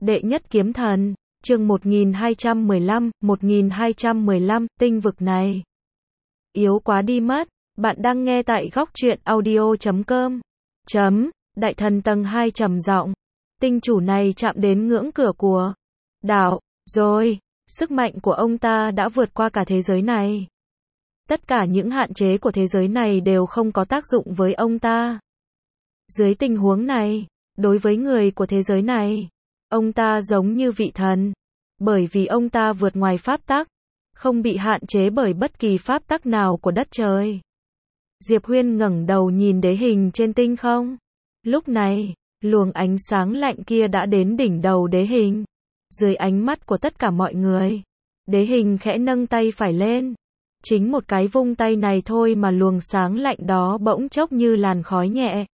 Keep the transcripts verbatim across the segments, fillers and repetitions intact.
Đệ nhất kiếm thần, chương một nghìn hai trăm mười lăm, một nghìn hai trăm mười lăm, tinh vực này yếu quá đi mất. Bạn đang nghe tại góc truyện audio chấm com. Chấm, đại thần tầng hai trầm giọng. Tinh chủ này chạm đến ngưỡng cửa của đạo, rồi, sức mạnh của ông ta đã vượt qua cả thế giới này. Tất cả những hạn chế của thế giới này đều không có tác dụng với ông ta. Dưới tình huống này, đối với người của thế giới này, ông ta giống như vị thần, bởi vì ông ta vượt ngoài pháp tắc, không bị hạn chế bởi bất kỳ pháp tắc nào của đất trời. Diệp Huyên ngẩng đầu nhìn đế hình trên tinh không. Lúc này, luồng ánh sáng lạnh kia đã đến đỉnh đầu đế hình. Dưới ánh mắt của tất cả mọi người, đế hình khẽ nâng tay phải lên. Chính một cái vung tay này thôi mà luồng sáng lạnh đó bỗng chốc như làn khói nhẹ,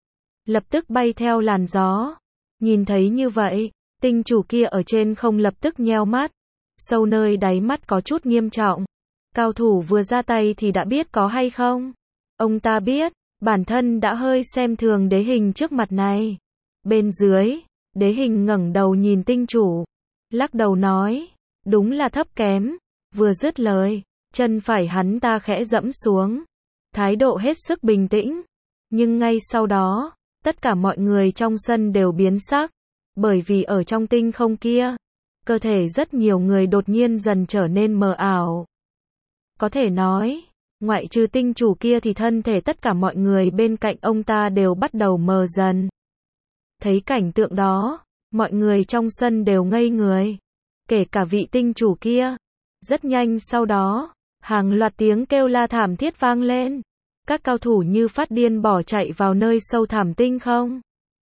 lập tức bay theo làn gió. Nhìn thấy như vậy, tinh chủ kia ở trên không lập tức nheo mắt, sâu nơi đáy mắt có chút nghiêm trọng. Cao thủ vừa ra tay thì đã biết có hay không. Ông ta biết, bản thân đã hơi xem thường đế hình trước mặt này. Bên dưới, đế hình ngẩng đầu nhìn tinh chủ, lắc đầu nói, đúng là thấp kém. Vừa dứt lời, chân phải hắn ta khẽ dẫm xuống, thái độ hết sức bình tĩnh. Nhưng ngay sau đó, tất cả mọi người trong sân đều biến sắc, bởi vì ở trong tinh không kia, cơ thể rất nhiều người đột nhiên dần trở nên mờ ảo. Có thể nói, ngoại trừ tinh chủ kia thì thân thể tất cả mọi người bên cạnh ông ta đều bắt đầu mờ dần. Thấy cảnh tượng đó, mọi người trong sân đều ngây người, kể cả vị tinh chủ kia. Rất nhanh sau đó, hàng loạt tiếng kêu la thảm thiết vang lên. Các cao thủ như phát điên bỏ chạy vào nơi sâu thẳm tinh không.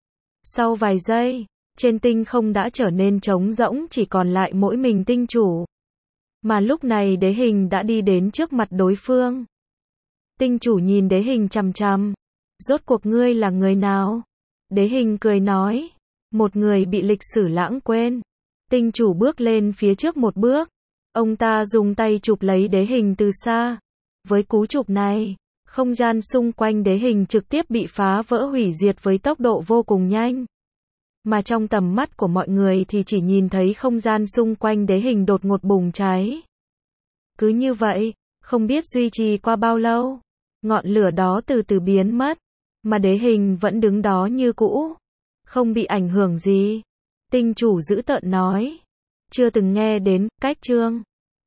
Sau vài giây, trên tinh không đã trở nên trống rỗng, chỉ còn lại mỗi mình tinh chủ. Mà lúc này đế hình đã đi đến trước mặt đối phương. Tinh chủ nhìn đế hình chằm chằm. Rốt cuộc ngươi là người nào? Đế hình cười nói, một người bị lịch sử lãng quên. Tinh chủ bước lên phía trước một bước. Ông ta dùng tay chụp lấy đế hình từ xa. Với cú chụp này, không gian xung quanh đế hình trực tiếp bị phá vỡ hủy diệt với tốc độ vô cùng nhanh. Mà trong tầm mắt của mọi người thì chỉ nhìn thấy không gian xung quanh đế hình đột ngột bùng cháy. Cứ như vậy, không biết duy trì qua bao lâu, ngọn lửa đó từ từ biến mất, mà đế hình vẫn đứng đó như cũ, không bị ảnh hưởng gì. Tinh chủ dữ tợn nói, chưa từng nghe đến cách chương